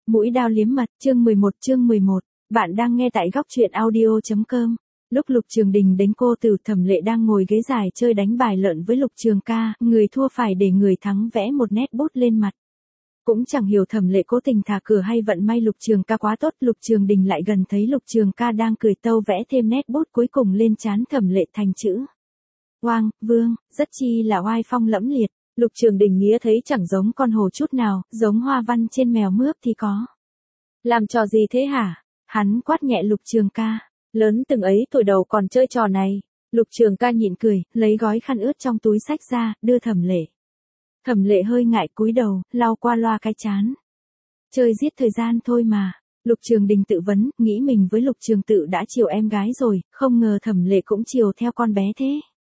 Mũi dao liếm mật, chương 11, bạn đang nghe tại góc truyện audio.com. Lúc Lục Trường Đình đánh cô Từ, Thẩm Lệ đang ngồi ghế dài chơi đánh bài lợn với Lục Trường Ca, người thua phải để người thắng vẽ một nét bút lên mặt. Cũng chẳng hiểu Thẩm Lệ cố tình thả cửa hay vận may Lục Trường Ca quá tốt, Lục Trường Đình lại gần thấy Lục Trường Ca đang cười tâu vẽ thêm nét bút cuối cùng lên trán Thẩm Lệ thành chữ Oang, Vương, rất chi là oai phong lẫm liệt. Lục Trường Đình nghĩa thấy chẳng giống con hổ chút nào, giống hoa văn trên mèo mướp thì có. Làm trò gì thế hả? Hắn quát nhẹ Lục Trường Ca. Lớn từng ấy tuổi đầu còn chơi trò này. Lục Trường Ca nhịn cười, lấy gói khăn ướt trong túi xách ra, đưa Thẩm Lệ. Thẩm Lệ hơi ngại cúi đầu, lau qua loa cái trán. Chơi giết thời gian thôi mà. Lục Trường Đình tự vấn, nghĩ mình với Lục Trường Tự đã chiều em gái rồi, không ngờ Thẩm Lệ cũng chiều theo con bé thế.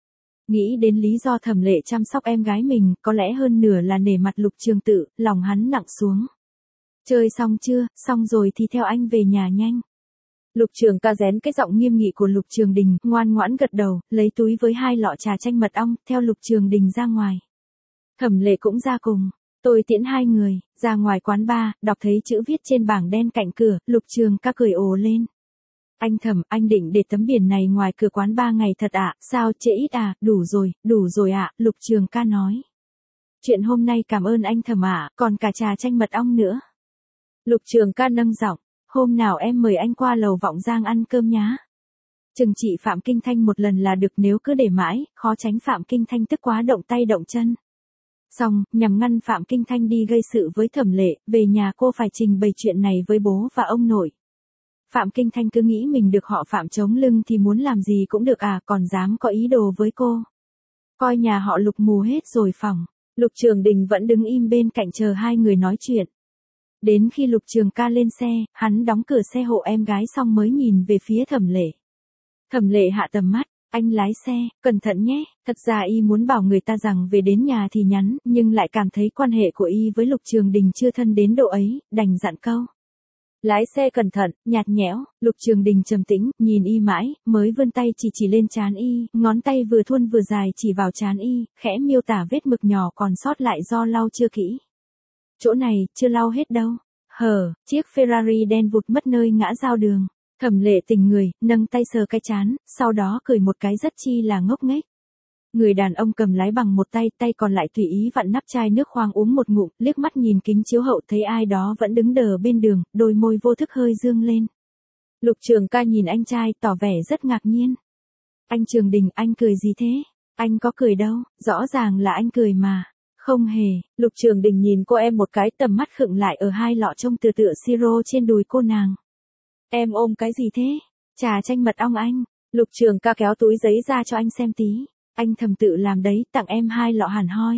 Nghĩ đến lý do Thẩm Lệ chăm sóc em gái mình, có lẽ hơn nửa là nể mặt Lục Trường Tự, lòng hắn nặng xuống. Chơi xong chưa? Xong rồi thì theo anh về nhà nhanh. Lục Trường Ca rén cái giọng nghiêm nghị của Lục Trường Đình, ngoan ngoãn gật đầu, lấy túi với 2 lọ trà chanh mật ong, theo Lục Trường Đình ra ngoài. Thẩm Lệ cũng ra cùng, tôi tiễn 2 người, ra ngoài quán bar, đọc thấy chữ viết trên bảng đen cạnh cửa, Lục Trường Ca cười ồ lên. Anh Thẩm, anh định để tấm biển này ngoài cửa quán 3 ngày thật ạ? Sao trễ ít à? Đủ rồi ạ, Lục Trường Ca nói. Chuyện hôm nay cảm ơn anh Thẩm ạ, còn cả trà chanh mật ong nữa. Lục Trường Ca nâng giọng, hôm nào em mời anh qua lầu Vọng Giang ăn cơm nhá. Chừng trị Phạm Kinh Thanh một lần là được, nếu cứ để mãi, khó tránh Phạm Kinh Thanh tức quá động tay động chân. Xong, nhằm ngăn Phạm Kinh Thanh đi gây sự với Thẩm Lệ, về nhà cô phải trình bày chuyện này với bố và ông nội. Phạm Kinh Thanh cứ nghĩ mình được họ Phạm chống lưng thì muốn làm gì cũng được à, còn dám có ý đồ với cô. Coi nhà họ Lục mù hết rồi phỏng. Lục Trường Đình vẫn đứng im bên cạnh chờ 2 người nói chuyện. Đến khi Lục Trường Ca lên xe, hắn đóng cửa xe hộ em gái xong mới nhìn về phía Thẩm Lệ. Thẩm Lệ hạ tầm mắt, anh lái xe, cẩn thận nhé. Thật ra y muốn bảo người ta rằng về đến nhà thì nhắn, nhưng lại cảm thấy quan hệ của y với Lục Trường Đình chưa thân đến độ ấy, đành dặn câu. Lái xe cẩn thận, nhạt nhẽo. Lục Trường Đình trầm tĩnh, nhìn y mãi, mới vươn tay chỉ lên trán y, ngón tay vừa thuôn vừa dài chỉ vào trán y, khẽ miêu tả vết mực nhỏ còn sót lại do lau chưa kỹ. Chỗ này, chưa lau hết đâu. Chiếc Ferrari đen vụt mất nơi ngã giao đường. Thẩm Lệ tỉnh người, nâng tay sờ cái trán, sau đó cười một cái rất chi là ngốc nghếch. Người đàn ông cầm lái bằng một tay, tay còn lại tùy ý vặn nắp chai nước khoáng uống một ngụm, liếc mắt nhìn kính chiếu hậu thấy ai đó vẫn đứng đờ bên đường, đôi môi vô thức hơi dương lên. Lục Trường Ca nhìn anh trai, tỏ vẻ rất ngạc nhiên. Anh Trường Đình, anh cười gì thế? Anh có cười đâu, rõ ràng là anh cười mà. Không hề. Lục Trường Đình nhìn cô em một cái, tầm mắt khựng lại ở 2 lọ trông tựa siro trên đùi cô nàng. Em ôm cái gì thế? Trà chanh mật ong anh. Lục Trường Ca kéo túi giấy ra cho anh xem tí. Anh Thẩm tự làm đấy, tặng em 2 lọ hẳn hoi.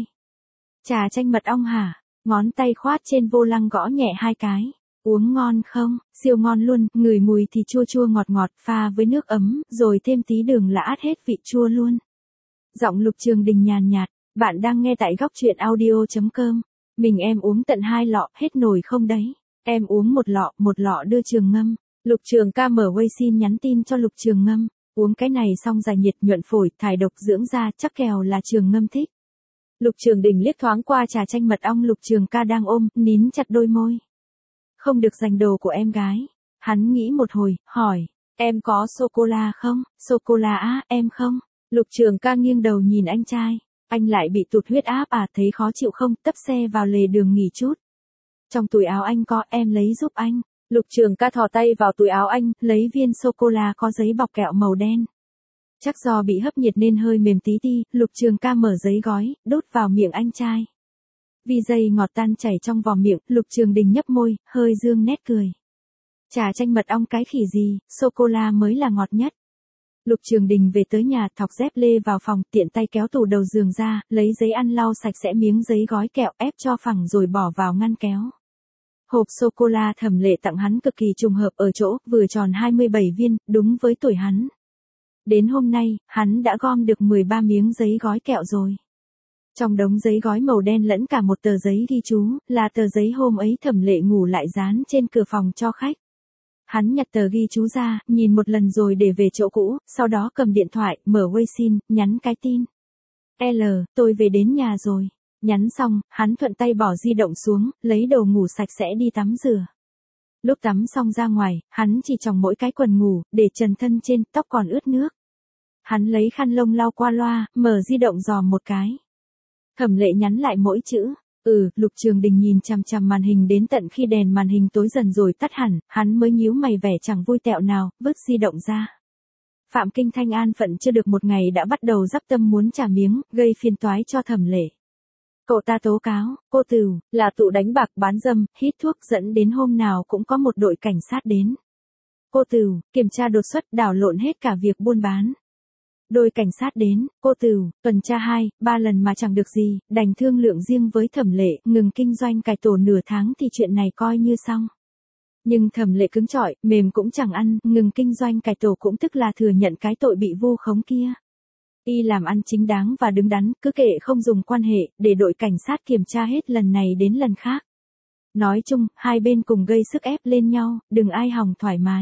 Trà chanh mật ong hả? Ngón tay khoát trên vô lăng gõ nhẹ 2 cái. Uống ngon không? Siêu ngon luôn, ngửi mùi thì chua chua ngọt ngọt, pha với nước ấm, rồi thêm tí đường là át hết vị chua luôn. Giọng Lục Trường Đình nhàn nhạt, bạn đang nghe tại góc truyện audio.com. Mình em uống tận 2 lọ, hết nổi không đấy? Em uống một lọ đưa Trường Ngâm. Lục Trường Ca mở WeChat nhắn tin cho Lục Trường Ngâm. Uống cái này xong giải nhiệt nhuận phổi, thải độc dưỡng da, chắc kèo là Trường Ngâm thích. Lục Trường Đình liếc thoáng qua trà chanh mật ong Lục Trường Ca đang ôm, nín chặt đôi môi. Không được giành đồ của em gái. Hắn nghĩ một hồi, hỏi, em có sô-cô-la không? Sô-cô-la á, em không? Lục Trường Ca nghiêng đầu nhìn anh trai. Anh lại bị tụt huyết áp à, thấy khó chịu không? Tấp xe vào lề đường nghỉ chút. Trong túi áo anh có, em lấy giúp anh. Lục Trường Ca thò tay vào túi áo anh, lấy viên sô-cô-la có giấy bọc kẹo màu đen. Chắc do bị hấp nhiệt nên hơi mềm tí ti, Lục Trường Ca mở giấy gói, đút vào miệng anh trai. Vi dây ngọt tan chảy trong vòng miệng, Lục Trường Đình nhấp môi, hơi dương nét cười. Trà chanh mật ong cái khỉ gì, sô-cô-la mới là ngọt nhất. Lục Trường Đình về tới nhà, thọc dép lê vào phòng, tiện tay kéo tủ đầu giường ra, lấy giấy ăn lau sạch sẽ miếng giấy gói kẹo, ép cho phẳng rồi bỏ vào ngăn kéo. Hộp sô-cô-la Thẩm Lệ tặng hắn cực kỳ trùng hợp ở chỗ, vừa tròn 27 viên, đúng với tuổi hắn. Đến hôm nay, hắn đã gom được 13 miếng giấy gói kẹo rồi. Trong đống giấy gói màu đen lẫn cả một tờ giấy ghi chú, là tờ giấy hôm ấy Thẩm Lệ ngủ lại dán trên cửa phòng cho khách. Hắn nhặt tờ ghi chú ra, nhìn một lần rồi để về chỗ cũ, sau đó cầm điện thoại, mở WeChat, nhắn cái tin. Tôi về đến nhà rồi. Nhắn xong, hắn thuận tay bỏ di động xuống, lấy đồ ngủ sạch sẽ đi tắm rửa. Lúc tắm xong ra ngoài, hắn chỉ chòng mỗi cái quần ngủ, để trần thân trên, tóc còn ướt nước. Hắn lấy khăn lông lau qua loa, mở di động dòm một cái. Thẩm Lệ nhắn lại mỗi chữ. Lục Trường Đình nhìn chằm chằm màn hình đến tận khi đèn màn hình tối dần rồi tắt hẳn, hắn mới nhíu mày vẻ chẳng vui tẹo nào, vứt di động ra. Phạm Kinh Thanh an phận chưa được một ngày đã bắt đầu dắp tâm muốn trả miếng, gây phiền toái cho Thẩm Lệ. Cậu ta tố cáo, cô Tửu, là tụ đánh bạc bán dâm, hít thuốc dẫn đến hôm nào cũng có một đội cảnh sát đến. Cô Tửu, kiểm tra đột xuất đảo lộn hết cả việc buôn bán. Đôi cảnh sát đến, cô Tửu, tuần tra 2-3 lần mà chẳng được gì, đành thương lượng riêng với Thẩm Lệ, ngừng kinh doanh cải tổ nửa tháng thì chuyện này coi như xong. Nhưng Thẩm Lệ cứng chọi, mềm cũng chẳng ăn, ngừng kinh doanh cải tổ cũng tức là thừa nhận cái tội bị vu khống kia. Y làm ăn chính đáng và đứng đắn, cứ kệ không dùng quan hệ, để đội cảnh sát kiểm tra hết lần này đến lần khác. Nói chung, hai bên cùng gây sức ép lên nhau, đừng ai hòng thoải mái.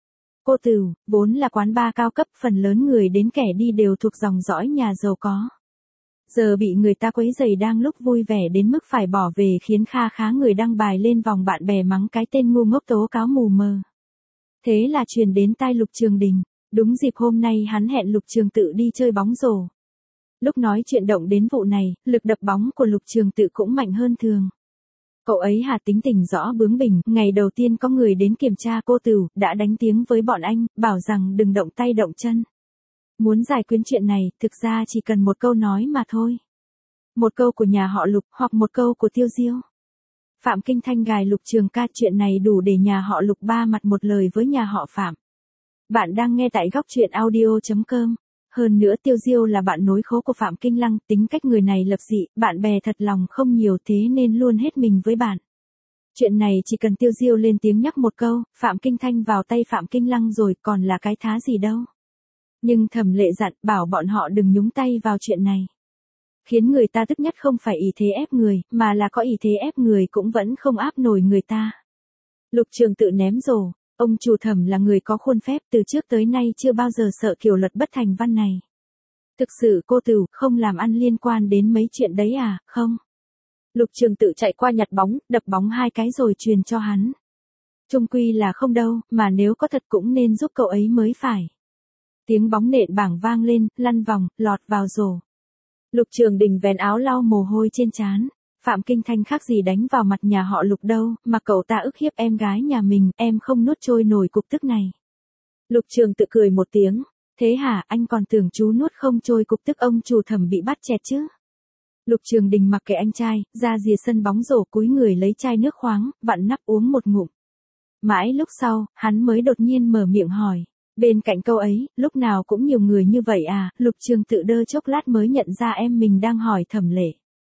Cô Tửu, vốn là quán bar cao cấp, phần lớn người đến kẻ đi đều thuộc dòng dõi nhà giàu có. Giờ bị người ta quấy rầy đang lúc vui vẻ đến mức phải bỏ về khiến kha khá người đăng bài lên vòng bạn bè mắng cái tên ngu ngốc tố cáo mù mờ. Thế là truyền đến tai Lục Trường Đình. Đúng dịp hôm nay hắn hẹn Lục Trường Tự đi chơi bóng rổ. Lúc nói chuyện động đến vụ này, lực đập bóng của Lục Trường Tự cũng mạnh hơn thường. Cậu ấy tính tình rõ bướng bỉnh, ngày đầu tiên có người đến kiểm tra cô Tửu, đã đánh tiếng với bọn anh, bảo rằng đừng động tay động chân. Muốn giải quyết chuyện này, thực ra chỉ cần một câu nói mà thôi. Một câu của nhà họ Lục, hoặc một câu của Tiêu Diêu. Phạm Kinh Thanh gài Lục Trường ca chuyện này đủ để nhà họ Lục ba mặt một lời với nhà họ Phạm. Bạn đang nghe tại góc truyện audio.com. Hơn nữa Tiêu Diêu là bạn nối khố của Phạm Kinh Lăng, tính cách người này lập dị, bạn bè thật lòng không nhiều thế nên luôn hết mình với bạn. Chuyện này chỉ cần Tiêu Diêu lên tiếng nhắc một câu, Phạm Kinh Thanh vào tay Phạm Kinh Lăng rồi, còn là cái thá gì đâu. Nhưng Thẩm Lệ dặn bảo bọn họ đừng nhúng tay vào chuyện này. Khiến người ta tức nhất không phải ý thế ép người, mà là có ý thế ép người cũng vẫn không áp nổi người ta. Lục Trường Tự ném rổ. Ông chủ Thẩm là người có khuôn phép, từ trước tới nay chưa bao giờ sợ kiểu luật bất thành văn này. Thực sự cô Tửu không làm ăn liên quan đến mấy chuyện đấy à, không? Lục Trường Tự chạy qua nhặt bóng, đập bóng 2 cái rồi truyền cho hắn. Chung quy là không đâu, mà nếu có thật cũng nên giúp cậu ấy mới phải. Tiếng bóng nện bảng vang lên, lăn vòng, lọt vào rổ. Lục Trường Đình vén áo lau mồ hôi trên trán. Phạm Kinh Thanh khác gì đánh vào mặt nhà họ Lục đâu, mà cậu ta ức hiếp em gái nhà mình, em không nuốt trôi nổi cục tức này. Lục Trường Tự cười một tiếng, thế hả, anh còn tưởng chú nuốt không trôi cục tức ông chủ Thẩm bị bắt chẹt chứ. Lục Trường Đình mặc kệ anh trai, ra rìa sân bóng rổ cúi người lấy chai nước khoáng, vặn nắp uống một ngụm. Mãi lúc sau, hắn mới đột nhiên mở miệng hỏi, bên cạnh câu ấy, lúc nào cũng nhiều người như vậy à, Lục Trường Tự đơ chốc lát mới nhận ra em mình đang hỏi Thẩm Lệ.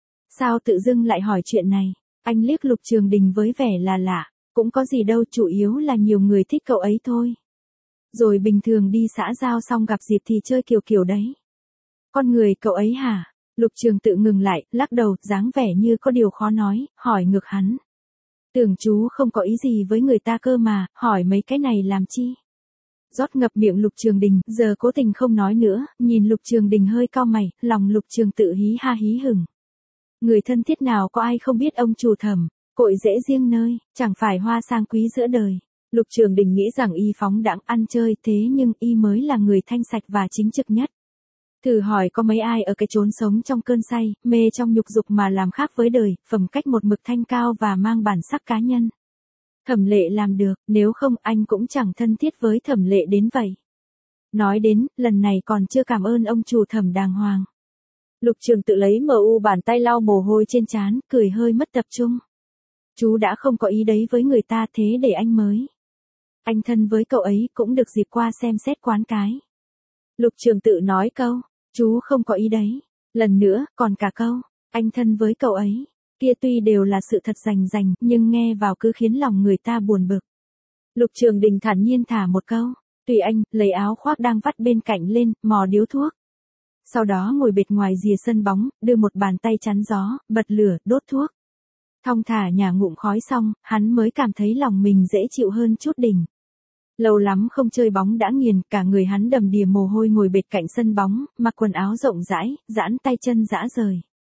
Sao tự dưng lại hỏi chuyện này? Anh liếc Lục Trường Đình với vẻ là lạ, cũng có gì đâu, chủ yếu là nhiều người thích cậu ấy thôi. Rồi bình thường đi xã giao xong gặp dịp thì chơi kiểu kiểu đấy. Con người cậu ấy hả? Lục Trường Tự ngừng lại, lắc đầu, dáng vẻ như có điều khó nói, hỏi ngược hắn. Tưởng chú không có ý gì với người ta cơ mà, hỏi mấy cái này làm chi? Rót ngập miệng Lục Trường Đình, giờ cố tình không nói nữa, nhìn Lục Trường Đình hơi cau mày, lòng Lục Trường Tự hí ha hí hửng. Người thân thiết nào có ai không biết ông chủ Thẩm, cội rễ riêng nơi, chẳng phải hoa sang quý giữa đời. Lục Trường Đình nghĩ rằng y phóng đãng ăn chơi, thế nhưng y mới là người thanh sạch và chính trực nhất. Thử hỏi có mấy ai ở cái chốn sống trong cơn say, mê trong nhục dục mà làm khác với đời, phẩm cách một mực thanh cao và mang bản sắc cá nhân. Thẩm Lệ làm được, nếu không anh cũng chẳng thân thiết với Thẩm Lệ đến vậy. Nói đến, lần này còn chưa cảm ơn ông chủ Thẩm đàng hoàng. Lục Trường Tự lấy bàn tay lau mồ hôi trên trán, cười hơi mất tập trung. Chú đã không có ý đấy với người ta, thế để anh mới. Anh thân với cậu ấy cũng được dịp qua xem xét quán cái. Lục Trường Tự nói câu, chú không có ý đấy. Lần nữa, còn cả câu, anh thân với cậu ấy. Kia tuy đều là sự thật rành nhưng nghe vào cứ khiến lòng người ta buồn bực. Lục Trường Đình thản nhiên thả một câu, tùy anh, lấy áo khoác đang vắt bên cạnh lên, mò điếu thuốc. Sau đó ngồi bệt ngoài rìa sân bóng, đưa một bàn tay chắn gió, bật lửa, đốt thuốc. Thong thả nhả ngụm khói xong, hắn mới cảm thấy lòng mình dễ chịu hơn chút đỉnh. Lâu lắm không chơi bóng đã nghiền, cả người hắn đầm đìa mồ hôi ngồi bệt cạnh sân bóng, mặc quần áo rộng rãi, giãn tay chân rã rời.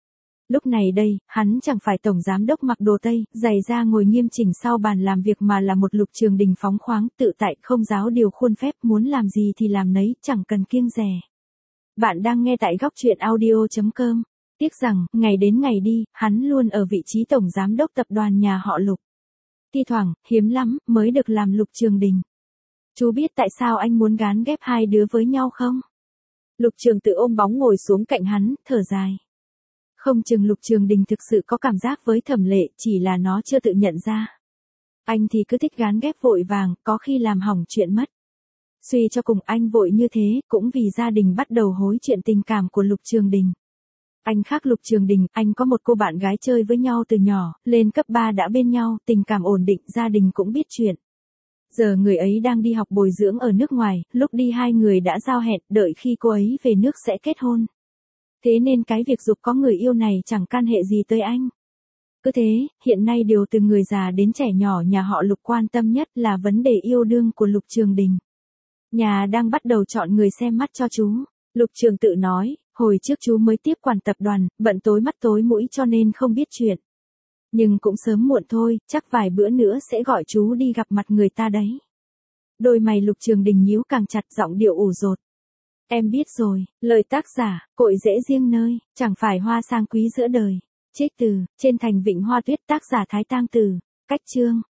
Lúc này đây, hắn chẳng phải tổng giám đốc mặc đồ Tây, giày da ngồi nghiêm chỉnh sau bàn làm việc mà là một Lục Trường Đình phóng khoáng, tự tại, không giáo điều khuôn phép, muốn làm gì thì làm nấy, chẳng cần kiêng dè. Bạn đang nghe tại góc truyện audio.com. Tiếc rằng, ngày đến ngày đi, hắn luôn ở vị trí tổng giám đốc tập đoàn nhà họ Lục. Thi thoảng, hiếm lắm, mới được làm Lục Trường Đình. Chú biết tại sao anh muốn gán ghép hai đứa với nhau không? Lục Trường Tự ôm bóng ngồi xuống cạnh hắn, thở dài. Không chừng Lục Trường Đình thực sự có cảm giác với Thẩm Lệ, chỉ là nó chưa tự nhận ra. Anh thì cứ thích gán ghép vội vàng, có khi làm hỏng chuyện mất. Suy cho cùng anh vội như thế, cũng vì gia đình bắt đầu hối chuyện tình cảm của Lục Trường Đình. Anh khác Lục Trường Đình, anh có một cô bạn gái chơi với nhau từ nhỏ, lên cấp 3 đã bên nhau, tình cảm ổn định, gia đình cũng biết chuyện. Giờ người ấy đang đi học bồi dưỡng ở nước ngoài, lúc đi hai người đã giao hẹn, đợi khi cô ấy về nước sẽ kết hôn. Thế nên cái việc dục có người yêu này chẳng can hệ gì tới anh. Cứ thế, hiện nay điều từ người già đến trẻ nhỏ nhà họ Lục quan tâm nhất là vấn đề yêu đương của Lục Trường Đình. Nhà đang bắt đầu chọn người xem mắt cho chú. Lục Trường Tự nói, hồi trước chú mới tiếp quản tập đoàn, bận tối mắt tối mũi cho nên không biết chuyện. Nhưng cũng sớm muộn thôi, chắc vài bữa nữa sẽ gọi chú đi gặp mặt người ta đấy. Đôi mày Lục Trường Đình nhíu càng chặt, giọng điệu ủ dột. Em biết rồi, lời tác giả, cội rễ riêng nơi, chẳng phải hoa sang quý giữa đời. Chết từ, trên thành vịnh hoa tuyết, tác giả Thái Tang Từ. Cách chương.